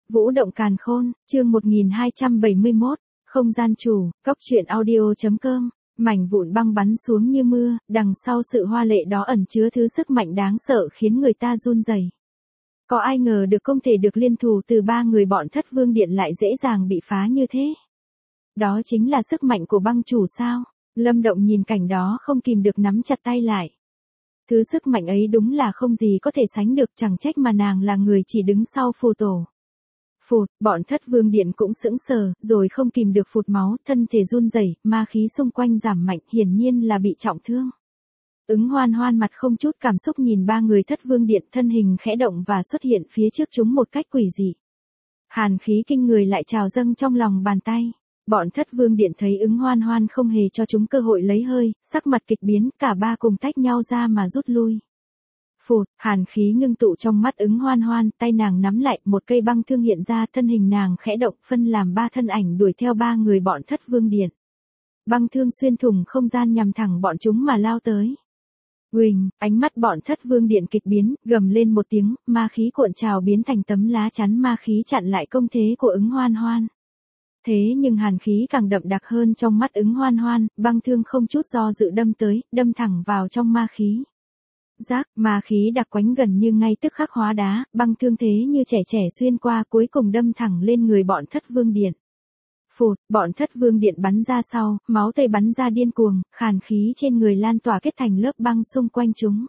Vũ động càn khôn, chương 1271, không gian chủ, cóc truyện audio.com, mảnh vụn băng bắn xuống như mưa, đằng sau sự hoa lệ đó ẩn chứa thứ sức mạnh đáng sợ khiến người ta run rẩy. Có ai ngờ được không thể được liên thủ từ ba người bọn Thất Vương Điện lại dễ dàng bị phá như thế. Đó chính là sức mạnh của băng chủ sao? Lâm Động nhìn cảnh đó không kìm được nắm chặt tay lại. Thứ sức mạnh ấy đúng là không gì có thể sánh được, chẳng trách mà nàng là người chỉ đứng sau phù tổ. Phụt, bọn Thất Vương Điện cũng sững sờ, rồi không kìm được phụt máu, thân thể run rẩy, ma khí xung quanh giảm mạnh, hiển nhiên là bị trọng thương. Ứng Hoan Hoan mặt không chút cảm xúc nhìn ba người Thất Vương Điện, thân hình khẽ động và xuất hiện phía trước chúng một cách quỷ dị. Hàn khí kinh người lại trào dâng trong lòng bàn tay. Bọn Thất Vương Điện thấy Ứng Hoan Hoan không hề cho chúng cơ hội lấy hơi, sắc mặt kịch biến, cả ba cùng tách nhau ra mà rút lui. Phụt, hàn khí ngưng tụ trong mắt Ứng Hoan Hoan, tay nàng nắm lại, một cây băng thương hiện ra, thân hình nàng khẽ động, phân làm ba thân ảnh đuổi theo ba người bọn Thất Vương Điện. Băng thương xuyên thủng không gian nhằm thẳng bọn chúng mà lao tới. Huỳnh, ánh mắt bọn Thất Vương Điện kịch biến, gầm lên một tiếng, ma khí cuộn trào biến thành tấm lá chắn ma khí chặn lại công thế của Ứng Hoan Hoan. Thế nhưng hàn khí càng đậm đặc hơn trong mắt Ứng Hoan Hoan, băng thương không chút do dự đâm tới, đâm thẳng vào trong ma khí. Rác, ma khí đặc quánh gần như ngay tức khắc hóa đá, băng thương thế như trẻ trẻ xuyên qua cuối cùng đâm thẳng lên người bọn Thất Vương Điện. Phụt, bọn Thất Vương Điện bắn ra sau, máu tươi bắn ra điên cuồng, hàn khí trên người lan tỏa kết thành lớp băng xung quanh chúng.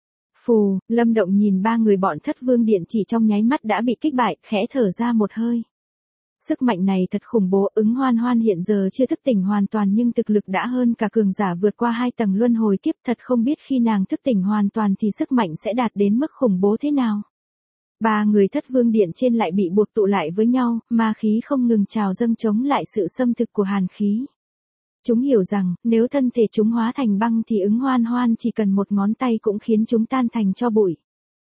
Phù, Lâm Động nhìn ba người bọn Thất Vương Điện chỉ trong nháy mắt đã bị kích bại, khẽ thở ra một hơi. Sức mạnh này thật khủng bố, Ứng Hoan Hoan hiện giờ chưa thức tỉnh hoàn toàn nhưng thực lực đã hơn cả cường giả vượt qua 2 tầng luân hồi kiếp, thật không biết khi nàng thức tỉnh hoàn toàn thì sức mạnh sẽ đạt đến mức khủng bố thế nào. Ba người Thất Vương Điện trên lại bị buộc tụ lại với nhau, ma khí không ngừng trào dâng chống lại sự xâm thực của hàn khí. Chúng hiểu rằng, nếu thân thể chúng hóa thành băng thì Ứng Hoan Hoan chỉ cần một ngón tay cũng khiến chúng tan thành tro bụi.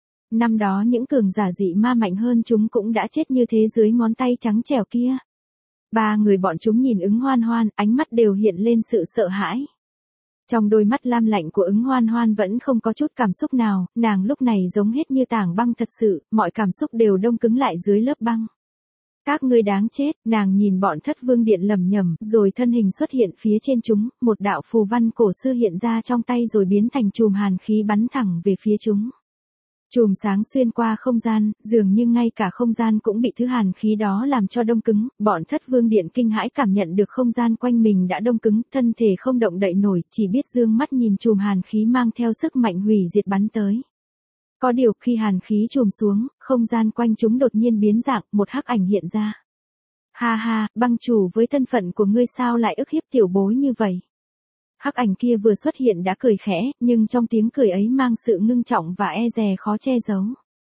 Năm đó những cường giả dị ma mạnh hơn chúng cũng đã chết như thế dưới ngón tay trắng trẻo kia. Ba người bọn chúng nhìn Ứng Hoan Hoan, ánh mắt đều hiện lên sự sợ hãi. Trong đôi mắt lam lạnh của Ứng Hoan Hoan vẫn không có chút cảm xúc nào, nàng lúc này giống hết như tảng băng thật sự, mọi cảm xúc đều đông cứng lại dưới lớp băng. Các ngươi đáng chết, nàng nhìn bọn Thất Vương Điện lẩm nhẩm, rồi thân hình xuất hiện phía trên chúng, một đạo phù văn cổ xưa hiện ra trong tay rồi biến thành chùm hàn khí bắn thẳng về phía chúng. Chùm sáng xuyên qua không gian, dường như ngay cả không gian cũng bị thứ hàn khí đó làm cho đông cứng, bọn Thất Vương Điện kinh hãi cảm nhận được không gian quanh mình đã đông cứng, thân thể không động đậy nổi, chỉ biết dương mắt nhìn chùm hàn khí mang theo sức mạnh hủy diệt bắn tới. Có điều khi hàn khí chùm xuống, không gian quanh chúng đột nhiên biến dạng, một hắc ảnh hiện ra. Ha ha, băng chủ với thân phận của ngươi sao lại ức hiếp tiểu bối như vậy? Hắc ảnh kia vừa xuất hiện đã cười khẽ, nhưng trong tiếng cười ấy mang sự ngưng trọng và e dè khó che giấu.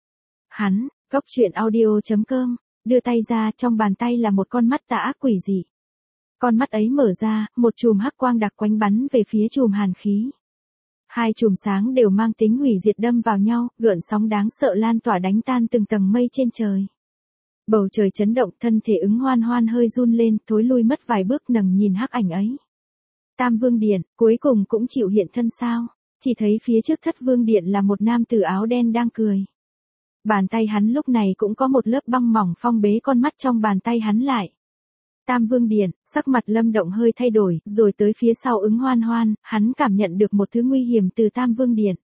Hắn, cóc truyện audio.com, đưa tay ra, trong bàn tay là một con mắt tà ác quỷ dị. Con mắt ấy mở ra, một chùm hắc quang đặc quánh bắn về phía chùm hàn khí. Hai chùm sáng đều mang tính hủy diệt đâm vào nhau, gợn sóng đáng sợ lan tỏa đánh tan từng tầng mây trên trời. Bầu trời chấn động, thân thể Ứng Hoan Hoan hơi run lên, thối lui mất vài bước nầng nhìn hắc ảnh ấy. Tam Vương Điện, cuối cùng cũng chịu hiện thân sao? Chỉ thấy phía trước Thất Vương Điện là một nam tử áo đen đang cười. Bàn tay hắn lúc này cũng có một lớp băng mỏng phong bế con mắt trong bàn tay hắn lại. Tam Vương Điện, sắc mặt Lâm Động hơi thay đổi, rồi tới phía sau Ứng Hoan Hoan, hắn cảm nhận được một thứ nguy hiểm từ Tam Vương Điện.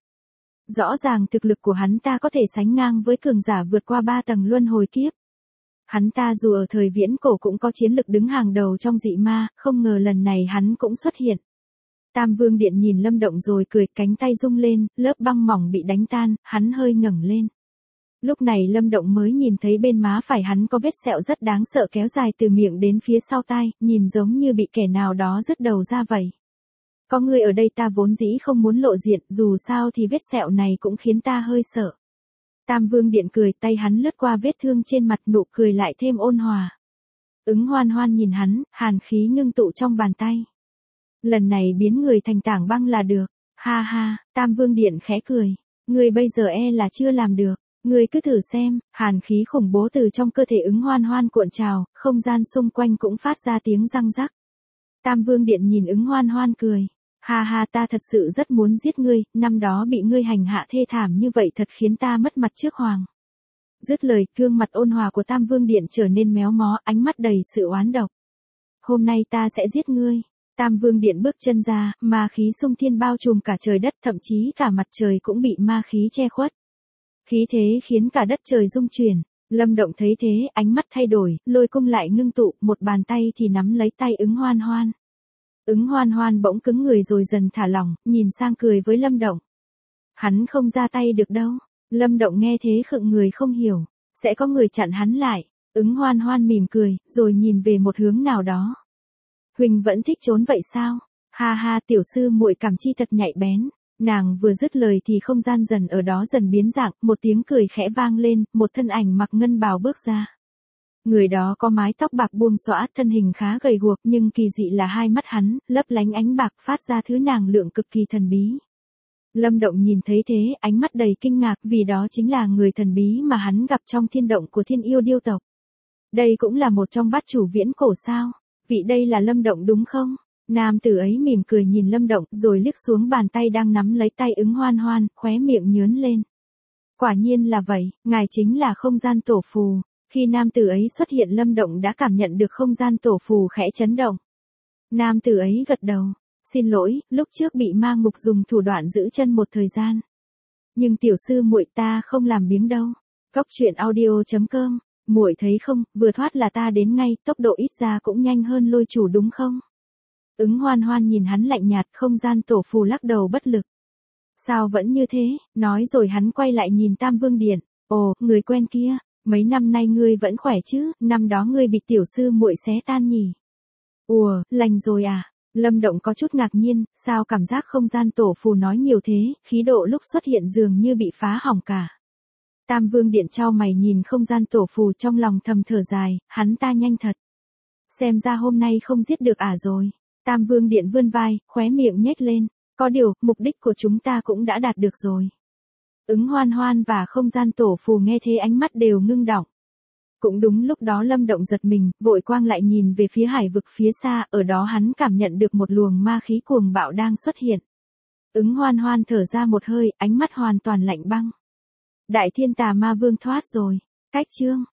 Rõ ràng thực lực của hắn ta có thể sánh ngang với cường giả vượt qua 3 tầng luân hồi kiếp. Hắn ta dù ở thời viễn cổ cũng có chiến lực đứng hàng đầu trong dị ma, không ngờ lần này hắn cũng xuất hiện. Tam Vương Điện nhìn Lâm Động rồi cười, cánh tay rung lên, lớp băng mỏng bị đánh tan, hắn hơi ngẩng lên. Lúc này Lâm Động mới nhìn thấy bên má phải hắn có vết sẹo rất đáng sợ kéo dài từ miệng đến phía sau tai, nhìn giống như bị kẻ nào đó rứt đầu ra vậy. Có người ở đây ta vốn dĩ không muốn lộ diện, dù sao thì vết sẹo này cũng khiến ta hơi sợ. Tam Vương Điện cười, tay hắn lướt qua vết thương trên mặt, nụ cười lại thêm ôn hòa. Ứng Hoan Hoan nhìn hắn, hàn khí ngưng tụ trong bàn tay. Lần này biến người thành tảng băng là được. Ha ha, Tam Vương Điện khẽ cười. Người bây giờ e là chưa làm được. Người cứ thử xem, hàn khí khủng bố từ trong cơ thể Ứng Hoan Hoan cuộn trào, không gian xung quanh cũng phát ra tiếng răng rắc. Tam Vương Điện nhìn Ứng Hoan Hoan cười. Ha ha, ta thật sự rất muốn giết ngươi, năm đó bị ngươi hành hạ thê thảm như vậy thật khiến ta mất mặt trước hoàng. Dứt lời, gương mặt ôn hòa của Tam Vương Điện trở nên méo mó, ánh mắt đầy sự oán độc. Hôm nay ta sẽ giết ngươi. Tam Vương Điện bước chân ra, ma khí xung thiên bao trùm cả trời đất, thậm chí cả mặt trời cũng bị ma khí che khuất. Khí thế khiến cả đất trời rung chuyển. Lâm Động thấy thế, ánh mắt thay đổi, lôi cung lại ngưng tụ, một bàn tay thì nắm lấy tay Ứng Hoan Hoan. Ứng Hoan Hoan bỗng cứng người rồi dần thả lỏng, nhìn sang cười với Lâm Động. Hắn không ra tay được đâu. Lâm Động nghe thế khựng người không hiểu, sẽ có người chặn hắn lại. Ứng Hoan Hoan mỉm cười, rồi nhìn về một hướng nào đó. Huỳnh vẫn thích trốn vậy sao? Ha ha, tiểu sư muội cảm chi thật nhạy bén. Nàng vừa dứt lời thì không gian dần ở đó dần biến dạng, một tiếng cười khẽ vang lên, một thân ảnh mặc ngân bào bước ra. Người đó có mái tóc bạc buông xõa, thân hình khá gầy guộc nhưng kỳ dị là hai mắt hắn, lấp lánh ánh bạc phát ra thứ năng lượng cực kỳ thần bí. Lâm Động nhìn thấy thế, ánh mắt đầy kinh ngạc vì đó chính là người thần bí mà hắn gặp trong thiên động của Thiên Yêu Điêu tộc. Đây cũng là một trong bát chủ viễn cổ sao? Vị đây là Lâm Động đúng không? Nam tử ấy mỉm cười nhìn Lâm Động rồi liếc xuống bàn tay đang nắm lấy tay Ứng Hoan Hoan, khóe miệng nhướng lên. Quả nhiên là vậy, ngài chính là không gian tổ phù. Khi nam tử ấy xuất hiện Lâm Động đã cảm nhận được không gian tổ phù khẽ chấn động. Nam tử ấy gật đầu. Xin lỗi, lúc trước bị ma ngục dùng thủ đoạn giữ chân một thời gian. Nhưng tiểu sư muội ta không làm biếng đâu. Cóc truyện audio.com, muội thấy không, vừa thoát là ta đến ngay, tốc độ ít ra cũng nhanh hơn lôi chủ đúng không? Ứng Hoan Hoan nhìn hắn lạnh nhạt, không gian tổ phù lắc đầu bất lực. Sao vẫn như thế, nói rồi hắn quay lại nhìn Tam Vương Điện. Ồ, người quen kia, mấy năm nay ngươi vẫn khỏe chứ, năm đó ngươi bị tiểu sư muội xé tan nhỉ? Ùa, lành rồi à? Lâm Động có chút ngạc nhiên, sao cảm giác không gian tổ phù nói nhiều thế, khí độ lúc xuất hiện dường như bị phá hỏng cả. Tam Vương Điện chau mày nhìn không gian tổ phù trong lòng thầm thở dài, hắn ta nhanh thật. Xem ra hôm nay không giết được rồi. Tam Vương Điện vươn vai, khóe miệng nhếch lên, có điều, mục đích của chúng ta cũng đã đạt được rồi. Ứng Hoan Hoan và không gian tổ phù nghe thế ánh mắt đều ngưng đọng. Cũng đúng lúc đó Lâm Động giật mình, vội quang lại nhìn về phía hải vực phía xa, ở đó hắn cảm nhận được một luồng ma khí cuồng bạo đang xuất hiện. Ứng Hoan Hoan thở ra một hơi, ánh mắt hoàn toàn lạnh băng. Đại Thiên Tà Ma Vương thoát rồi. Cách chương